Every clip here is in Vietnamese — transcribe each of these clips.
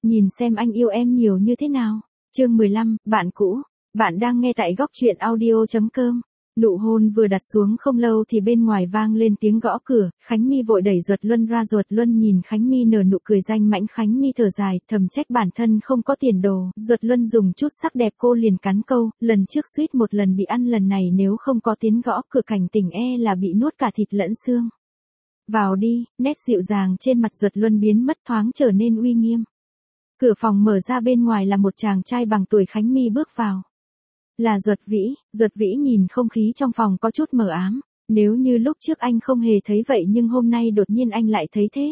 Nhìn xem anh yêu em nhiều như thế nào. Chương 15, bạn cũ. Bạn đang nghe tại góc truyện audio.com. Nụ hôn vừa đặt xuống không lâu thì bên ngoài vang lên tiếng gõ cửa, Khánh My vội đẩy Duật Luân ra. Duật Luân nhìn Khánh My nở nụ cười danh mãnh. Khánh My thở dài, thầm trách bản thân không có tiền đồ. Duật Luân dùng chút sắc đẹp cô liền cắn câu, lần trước suýt một lần bị ăn, lần này nếu không có tiếng gõ cửa cảnh tỉnh e là bị nuốt cả thịt lẫn xương. Vào đi, nét dịu dàng trên mặt Duật Luân biến mất, thoáng trở nên uy nghiêm. Cửa phòng mở ra, bên ngoài là một chàng trai bằng tuổi Khánh My bước vào. Là Duật Vĩ. Duật Vĩ nhìn không khí trong phòng có chút mờ ám, nếu như lúc trước anh không hề thấy vậy nhưng hôm nay đột nhiên anh lại thấy thế.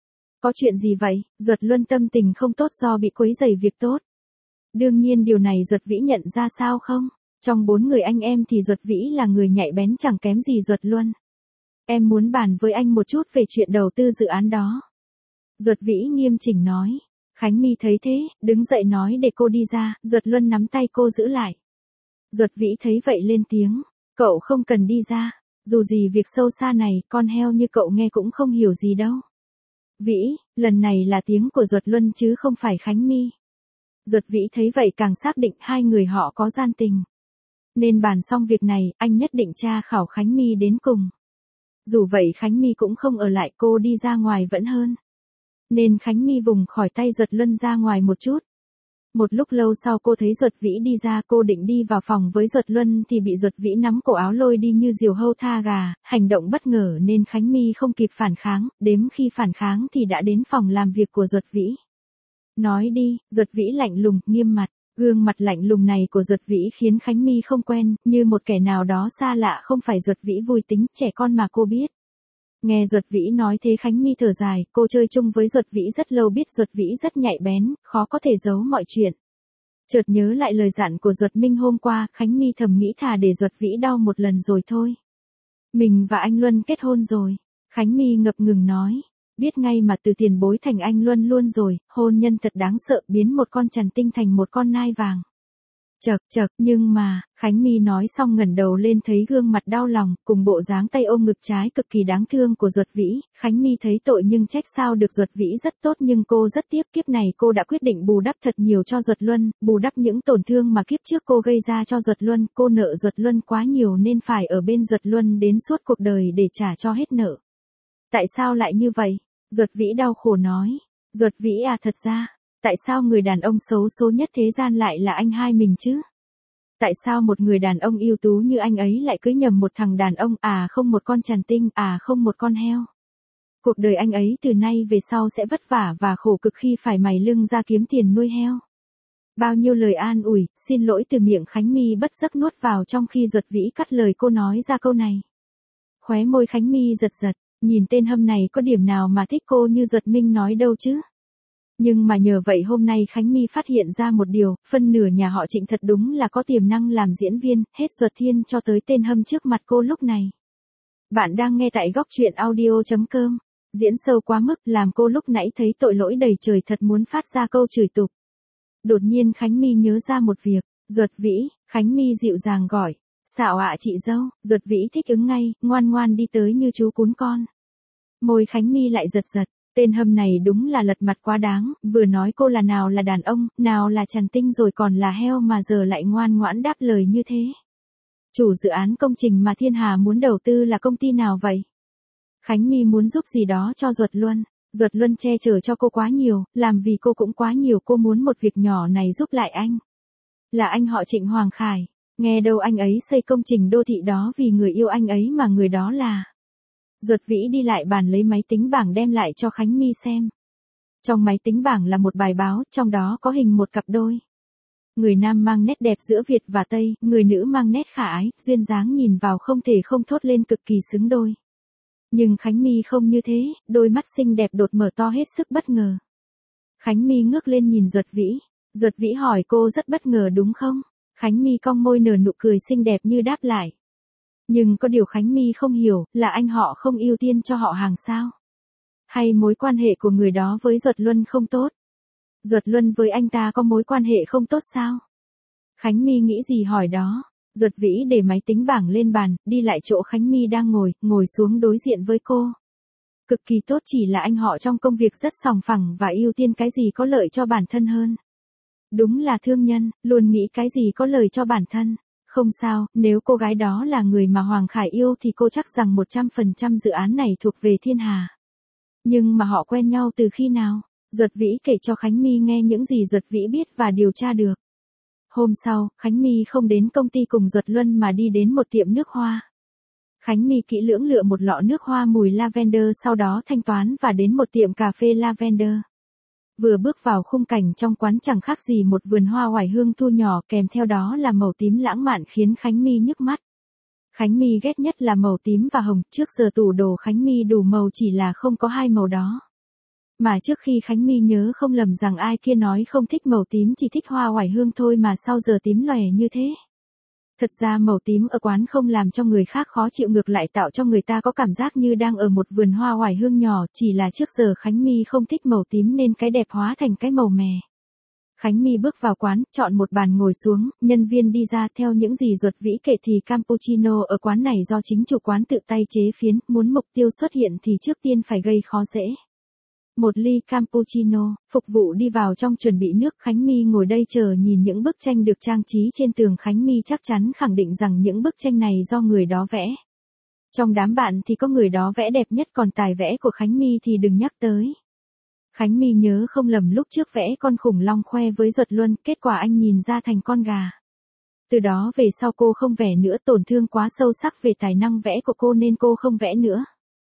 Có chuyện gì vậy? Duật Luân tâm tình không tốt do bị quấy rầy việc tốt. Đương nhiên điều này Duật Vĩ nhận ra sao không? Trong 4 người anh em thì Duật Vĩ là người nhạy bén chẳng kém gì Duật Luân. Em muốn bàn với anh một chút về chuyện đầu tư dự án đó. Duật Vĩ nghiêm chỉnh nói. Khánh My thấy thế, đứng dậy nói để cô đi ra. Duật Luân nắm tay cô giữ lại. Duật Vĩ thấy vậy lên tiếng. Cậu không cần đi ra. Dù gì việc sâu xa này, con heo như cậu nghe cũng không hiểu gì đâu. Vĩ, lần này là tiếng của Duật Luân chứ không phải Khánh My. Duật Vĩ thấy vậy càng xác định hai người họ có gian tình. Nên bàn xong việc này, anh nhất định tra khảo Khánh My đến cùng. Dù vậy Khánh My cũng không ở lại, cô đi ra ngoài vẫn hơn. Nên Khánh My vùng khỏi tay Duật Luân ra ngoài một chút. Một lúc lâu sau cô thấy Duật Vĩ đi ra, cô định đi vào phòng với Duật Luân thì bị Duật Vĩ nắm cổ áo lôi đi như diều hâu tha gà, hành động bất ngờ nên Khánh My không kịp phản kháng, đếm khi phản kháng thì đã đến phòng làm việc của Duật Vĩ. Nói đi. Duật Vĩ lạnh lùng, nghiêm mặt. Gương mặt lạnh lùng này của Duật Vĩ khiến Khánh My không quen, như một kẻ nào đó xa lạ. Không phải Duật Vĩ vui tính, trẻ con mà cô biết. Nghe Duật Vĩ nói thế Khánh My thở dài, cô chơi chung với Duật Vĩ rất lâu, biết Duật Vĩ rất nhạy bén, khó có thể giấu mọi chuyện. Chợt nhớ lại lời dặn của Duật Minh hôm qua, Khánh My thầm nghĩ thà để Duật Vĩ đau một lần rồi thôi. Mình và anh Luân kết hôn rồi. Khánh My ngập ngừng nói. Biết ngay mà, từ tiền bối thành anh Luân luôn rồi, hôn nhân thật đáng sợ, biến một con trằn tinh thành một con nai vàng. Chật, nhưng mà, Khánh My nói xong ngẩng đầu lên thấy gương mặt đau lòng, cùng bộ dáng tay ôm ngực trái cực kỳ đáng thương của Duật Vĩ, Khánh My thấy tội nhưng trách sao được. Duật Vĩ rất tốt nhưng cô rất tiếc, kiếp này cô đã quyết định bù đắp thật nhiều cho Duật Luân, bù đắp những tổn thương mà kiếp trước cô gây ra cho Duật Luân, cô nợ Duật Luân quá nhiều nên phải ở bên Duật Luân đến suốt cuộc đời để trả cho hết nợ. Tại sao lại như vậy? Duật Vĩ đau khổ nói. Duật Vĩ à, thật ra, tại sao người đàn ông xấu số nhất thế gian lại là anh hai mình chứ? Tại sao một người đàn ông ưu tú như anh ấy lại cưới nhầm một thằng đàn ông, không một con trằn tinh, không một con heo? Cuộc đời anh ấy từ nay về sau sẽ vất vả và khổ cực khi phải mày lưng ra kiếm tiền nuôi heo. Bao nhiêu lời an ủi, xin lỗi từ miệng Khánh My bất giấc nuốt vào trong khi Duật Vĩ cắt lời cô nói ra câu này. Khóe môi Khánh My giật giật, nhìn tên hâm này có điểm nào mà thích cô như Duật Minh nói đâu chứ? Nhưng mà nhờ vậy hôm nay Khánh My phát hiện ra một điều, phân nửa nhà họ Trịnh thật đúng là có tiềm năng làm diễn viên, hết Duật Thiên cho tới tên hâm trước mặt cô lúc này. Bạn đang nghe tại góc truyện audio.com. Diễn sâu quá mức làm cô lúc nãy thấy tội lỗi đầy trời, thật muốn phát ra câu chửi tục. Đột nhiên Khánh My nhớ ra một việc. Duật Vĩ. Khánh My dịu dàng gọi. Xạo ạ chị dâu. Duật Vĩ thích ứng ngay, ngoan ngoan đi tới như chú cún con. Môi Khánh My lại giật giật. Tên hâm này đúng là lật mặt quá đáng, vừa nói cô là nào là đàn ông, nào là trằn tinh rồi còn là heo mà giờ lại ngoan ngoãn đáp lời như thế. Chủ dự án công trình mà Thiên Hà muốn đầu tư là công ty nào vậy? Khánh My muốn giúp gì đó cho Duật Luân. Duật Luân che chở cho cô quá nhiều, làm vì cô cũng quá nhiều, cô muốn một việc nhỏ này giúp lại anh. Là anh họ Trịnh Hoàng Khải. Nghe đâu anh ấy xây công trình đô thị đó vì người yêu anh ấy mà người đó là... Duật Vĩ đi lại bàn lấy máy tính bảng đem lại cho Khánh My xem. Trong máy tính bảng là một bài báo, trong đó có hình một cặp đôi. Người nam mang nét đẹp giữa Việt và Tây, người nữ mang nét khả ái, duyên dáng nhìn vào không thể không thốt lên cực kỳ xứng đôi. Nhưng Khánh My không như thế, đôi mắt xinh đẹp đột mở to hết sức bất ngờ. Khánh My ngước lên nhìn Duật Vĩ. Duật Vĩ hỏi cô rất bất ngờ đúng không? Khánh My cong môi nở nụ cười xinh đẹp như đáp lại. Nhưng có điều Khánh My không hiểu, là anh họ không ưu tiên cho họ hàng sao? Hay mối quan hệ của người đó với Duật Luân không tốt? Duật Luân với anh ta có mối quan hệ không tốt sao? Khánh My nghĩ gì hỏi đó. Duật Vĩ để máy tính bảng lên bàn, đi lại chỗ Khánh My đang ngồi, ngồi xuống đối diện với cô. Cực kỳ tốt, chỉ là anh họ trong công việc rất sòng phẳng và ưu tiên cái gì có lợi cho bản thân hơn. Đúng là thương nhân, luôn nghĩ cái gì có lợi cho bản thân. Không sao, nếu cô gái đó là người mà Hoàng Khải yêu thì cô chắc rằng 100% dự án này thuộc về Thiên Hà. Nhưng mà họ quen nhau từ khi nào? Duật Vĩ kể cho Khánh My nghe những gì Duật Vĩ biết và điều tra được. Hôm sau, Khánh My không đến công ty cùng Duật Luân mà đi đến một tiệm nước hoa. Khánh My kỹ lưỡng lựa một lọ nước hoa mùi lavender, sau đó thanh toán và đến một tiệm cà phê lavender. Vừa bước vào, khung cảnh trong quán chẳng khác gì một vườn hoa oải hương thu nhỏ, kèm theo đó là màu tím lãng mạn khiến Khánh My nhức mắt. Khánh My ghét nhất là màu tím và hồng, trước giờ tủ đồ Khánh My đủ màu, chỉ là không có hai màu đó. Mà trước khi Khánh My nhớ không lầm rằng ai kia nói không thích màu tím, chỉ thích hoa oải hương thôi, mà sao giờ tím lòe như thế. Thật ra màu tím ở quán không làm cho người khác khó chịu, ngược lại tạo cho người ta có cảm giác như đang ở một vườn hoa oải hương nhỏ, chỉ là trước giờ Khánh My không thích màu tím nên cái đẹp hóa thành cái màu mè. Khánh My bước vào quán, chọn một bàn ngồi xuống, nhân viên đi ra. Theo những gì Duật Vĩ kể thì cappuccino ở quán này do chính chủ quán tự tay chế phiến, muốn mục tiêu xuất hiện thì trước tiên phải gây khó dễ. Một ly cappuccino, phục vụ đi vào trong chuẩn bị nước. Khánh My ngồi đây chờ nhìn những bức tranh được trang trí trên tường. Khánh My chắc chắn khẳng định rằng những bức tranh này do người đó vẽ. Trong đám bạn thì có người đó vẽ đẹp nhất, còn tài vẽ của Khánh My thì đừng nhắc tới. Khánh My nhớ không lầm lúc trước vẽ con khủng long khoe với Duật Luân, kết quả anh nhìn ra thành con gà. Từ đó về sau cô không vẽ nữa, tổn thương quá sâu sắc về tài năng vẽ của cô nên cô không vẽ nữa.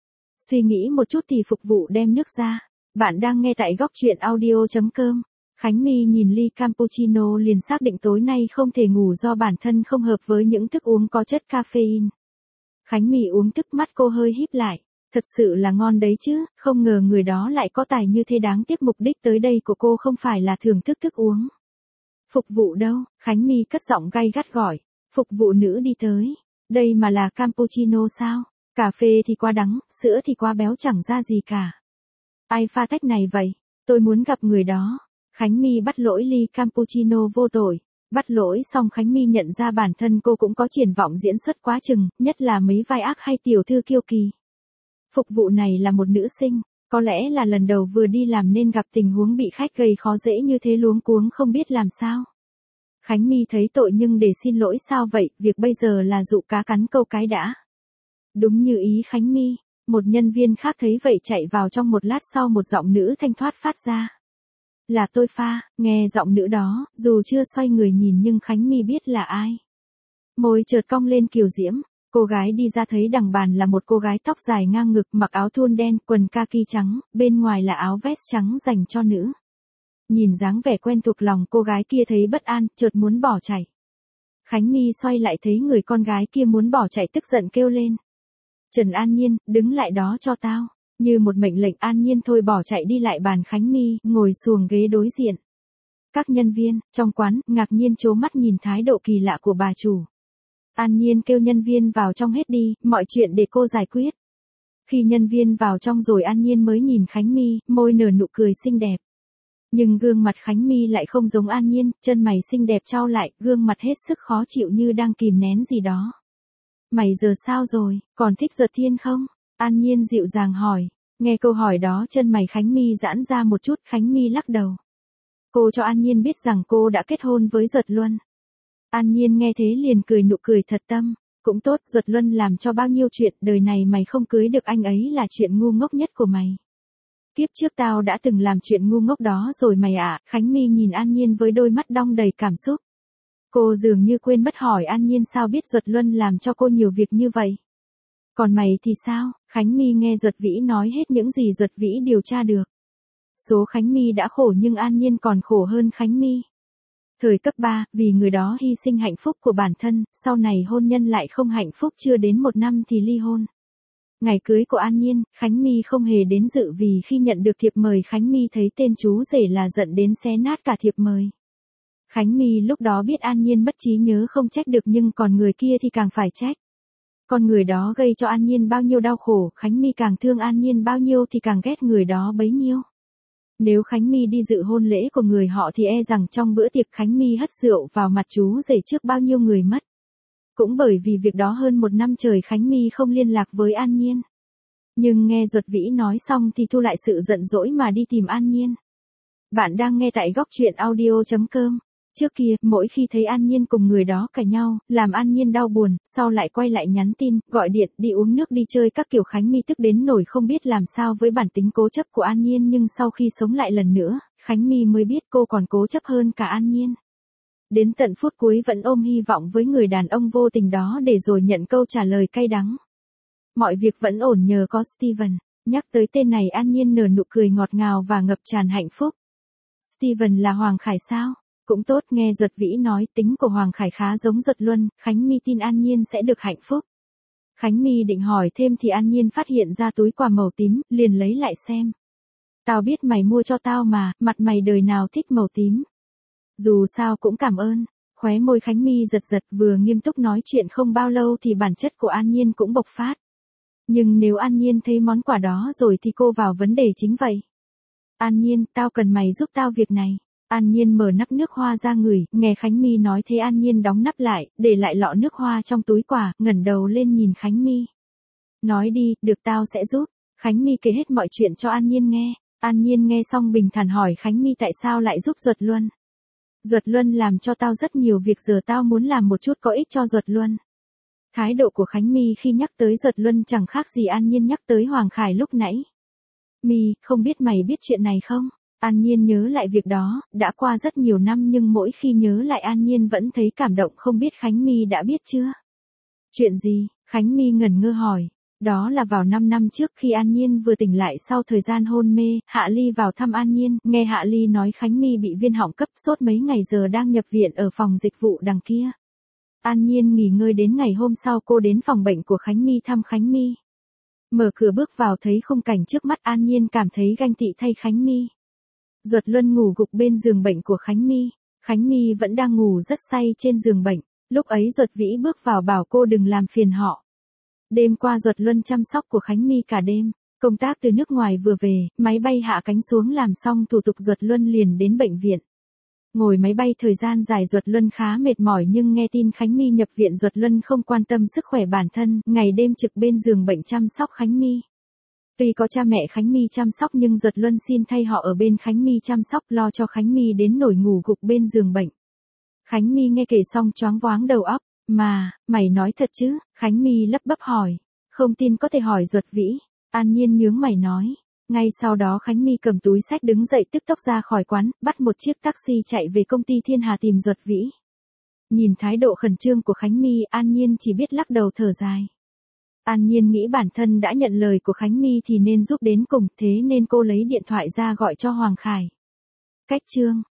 Suy nghĩ một chút thì phục vụ đem nước ra. Bạn đang nghe tại góc truyện audio.com. Khánh My nhìn ly cappuccino liền xác định tối nay không thể ngủ do bản thân không hợp với những thức uống có chất caffeine. Khánh My uống thức, mắt cô hơi híp lại. Thật sự là ngon đấy chứ, không ngờ người đó lại có tài như thế, đáng tiếc mục đích tới đây của cô không phải là thưởng thức thức uống. Phục vụ đâu? Khánh My cất giọng gay gắt gọi. Phục vụ nữ đi tới. Đây mà là cappuccino sao? Cà phê thì quá đắng, sữa thì quá béo, chẳng ra gì cả. Ai pha tách này vậy? Tôi muốn gặp người đó. Khánh My bắt lỗi ly cappuccino vô tội. Bắt lỗi xong Khánh My nhận ra bản thân cô cũng có triển vọng diễn xuất quá chừng, nhất là mấy vai ác hay tiểu thư kiêu kỳ. Phục vụ này là một nữ sinh, có lẽ là lần đầu vừa đi làm nên gặp tình huống bị khách gây khó dễ như thế, luống cuống không biết làm sao. Khánh My thấy tội nhưng để xin lỗi sao vậy, việc bây giờ là dụ cá cắn câu cái đã. Đúng như ý Khánh My, một nhân viên khác thấy vậy chạy vào trong. Một lát sau một giọng nữ thanh thoát phát ra. Là tôi pha. Nghe giọng nữ đó, dù chưa xoay người nhìn nhưng Khánh My biết là ai. Môi chợt cong lên kiều diễm. Cô gái đi ra thấy đằng bàn là một cô gái tóc dài ngang ngực, mặc áo thun đen, quần kaki trắng, bên ngoài là áo vest trắng dành cho nữ. Nhìn dáng vẻ quen thuộc, lòng cô gái kia thấy bất an, chợt muốn bỏ chạy. Khánh My xoay lại thấy người con gái kia muốn bỏ chạy, tức giận kêu lên. Trần An Nhiên, đứng lại đó cho tao. Như một mệnh lệnh, An Nhiên thôi bỏ chạy đi lại bàn Khánh My, ngồi xuồng ghế đối diện. Các nhân viên trong quán ngạc nhiên trố mắt nhìn thái độ kỳ lạ của bà chủ. An Nhiên kêu nhân viên vào trong hết đi, mọi chuyện để cô giải quyết. Khi nhân viên vào trong rồi An Nhiên mới nhìn Khánh My, môi nở nụ cười xinh đẹp. Nhưng gương mặt Khánh My lại không giống An Nhiên, chân mày xinh đẹp chau lại, gương mặt hết sức khó chịu như đang kìm nén gì đó. Mày giờ sao rồi, còn thích Duật Thiên không? An Nhiên dịu dàng hỏi. Nghe câu hỏi đó chân mày Khánh My giãn ra một chút. Khánh My lắc đầu. Cô cho An Nhiên biết rằng cô đã kết hôn với Duật Luân. An Nhiên nghe thế liền cười nụ cười thật tâm. Cũng tốt, Duật Luân làm cho bao nhiêu chuyện, đời này mày không cưới được anh ấy là chuyện ngu ngốc nhất của mày. Kiếp trước tao đã từng làm chuyện ngu ngốc đó rồi mày ạ. Khánh My nhìn An Nhiên với đôi mắt đong đầy cảm xúc. Cô dường như quên mất hỏi An Nhiên sao biết Duật Luân làm cho cô nhiều việc như vậy. Còn mày thì sao? Khánh My nghe Duật Vĩ nói hết những gì Duật Vĩ điều tra được. Số Khánh My đã khổ nhưng An Nhiên còn khổ hơn Khánh My. Thời cấp 3, vì người đó hy sinh hạnh phúc của bản thân, sau này hôn nhân lại không hạnh phúc, chưa đến 1 năm thì ly hôn. Ngày cưới của An Nhiên, Khánh My không hề đến dự vì khi nhận được thiệp mời Khánh My thấy tên chú rể là giận đến xé nát cả thiệp mời. Khánh My lúc đó biết An Nhiên mất trí nhớ không trách được, nhưng còn người kia thì càng phải trách. Con người đó gây cho An Nhiên bao nhiêu đau khổ, Khánh My càng thương An Nhiên bao nhiêu thì càng ghét người đó bấy nhiêu. Nếu Khánh My đi dự hôn lễ của người họ thì e rằng trong bữa tiệc Khánh My hất rượu vào mặt chú rể trước bao nhiêu người mất. Cũng bởi vì việc đó hơn 1 năm trời Khánh My không liên lạc với An Nhiên. Nhưng nghe Duật Vĩ nói xong thì thu lại sự giận dỗi mà đi tìm An Nhiên. Bạn đang nghe tại góc truyện audio.com. Trước kia, mỗi khi thấy An Nhiên cùng người đó cãi nhau, làm An Nhiên đau buồn, sau lại quay lại nhắn tin, gọi điện, đi uống nước đi chơi các kiểu, Khánh My tức đến nổi không biết làm sao với bản tính cố chấp của An Nhiên, nhưng sau khi sống lại lần nữa, Khánh My mới biết cô còn cố chấp hơn cả An Nhiên. Đến tận phút cuối vẫn ôm hy vọng với người đàn ông vô tình đó để rồi nhận câu trả lời cay đắng. Mọi việc vẫn ổn nhờ có Steven. Nhắc tới tên này An Nhiên nở nụ cười ngọt ngào và ngập tràn hạnh phúc. Steven là Hoàng Khải sao? Cũng tốt, nghe Duật Vĩ nói tính của Hoàng Khải khá giống Duật Luân, Khánh My tin An Nhiên sẽ được hạnh phúc. Khánh My định hỏi thêm thì An Nhiên phát hiện ra túi quà màu tím, liền lấy lại xem. Tao biết mày mua cho tao mà, mặt mày đời nào thích màu tím. Dù sao cũng cảm ơn. Khóe môi Khánh My giật giật, vừa nghiêm túc nói chuyện không bao lâu thì bản chất của An Nhiên cũng bộc phát. Nhưng nếu An Nhiên thấy món quà đó rồi thì cô vào vấn đề chính vậy. An Nhiên, tao cần mày giúp tao việc này. An Nhiên mở nắp nước hoa ra ngửi, nghe Khánh My nói thế An Nhiên đóng nắp lại, để lại lọ nước hoa trong túi quà, ngẩng đầu lên nhìn Khánh My. Nói đi, được tao sẽ giúp. Khánh My kể hết mọi chuyện cho An Nhiên nghe. An Nhiên nghe xong bình thản hỏi Khánh My tại sao lại giúp Duật Luân. Duật Luân làm cho tao rất nhiều việc, giờ tao muốn làm một chút có ích cho Duật Luân. Thái độ của Khánh My khi nhắc tới Duật Luân chẳng khác gì An Nhiên nhắc tới Hoàng Khải lúc nãy. My, không biết mày biết chuyện này không? An Nhiên nhớ lại việc đó, đã qua rất nhiều năm nhưng mỗi khi nhớ lại An Nhiên vẫn thấy cảm động, không biết Khánh My đã biết chưa? Chuyện gì? Khánh My ngẩn ngơ hỏi. Đó là vào 5 năm trước khi An Nhiên vừa tỉnh lại sau thời gian hôn mê, Hạ Ly vào thăm An Nhiên, nghe Hạ Ly nói Khánh My bị viêm họng cấp, sốt mấy ngày giờ đang nhập viện ở phòng dịch vụ đằng kia. An Nhiên nghỉ ngơi đến ngày hôm sau cô đến phòng bệnh của Khánh My thăm Khánh My. Mở cửa bước vào thấy khung cảnh trước mắt An Nhiên cảm thấy ganh tị thay Khánh My. Duật Luân ngủ gục bên giường bệnh của Khánh My. Khánh My vẫn đang ngủ rất say trên giường bệnh. Lúc ấy Duật Vĩ bước vào bảo cô đừng làm phiền họ. Đêm qua Duật Luân chăm sóc của Khánh My cả đêm. Công tác từ nước ngoài vừa về, máy bay hạ cánh xuống làm xong thủ tục Duật Luân liền đến bệnh viện. Ngồi máy bay thời gian dài Duật Luân khá mệt mỏi nhưng nghe tin Khánh My nhập viện Duật Luân không quan tâm sức khỏe bản thân, ngày đêm trực bên giường bệnh chăm sóc Khánh My. Tuy có cha mẹ Khánh My chăm sóc nhưng Duật Luân xin thay họ ở bên Khánh My chăm sóc, lo cho Khánh My đến nỗi ngủ gục bên giường bệnh. Khánh My nghe kể xong choáng váng đầu óc. Mà, mày nói thật chứ? Khánh My lắp bắp hỏi. Không tin có thể hỏi Duật Vĩ. An Nhiên nhướng mày nói. Ngay sau đó Khánh My cầm túi xách đứng dậy tức tốc ra khỏi quán, bắt một chiếc taxi chạy về công ty Thiên Hà tìm Duật Vĩ. Nhìn thái độ khẩn trương của Khánh My, An Nhiên chỉ biết lắc đầu thở dài. An Nhiên nghĩ bản thân đã nhận lời của Khánh My thì nên giúp đến cùng, thế nên cô lấy điện thoại ra gọi cho Hoàng Khải. Cách chương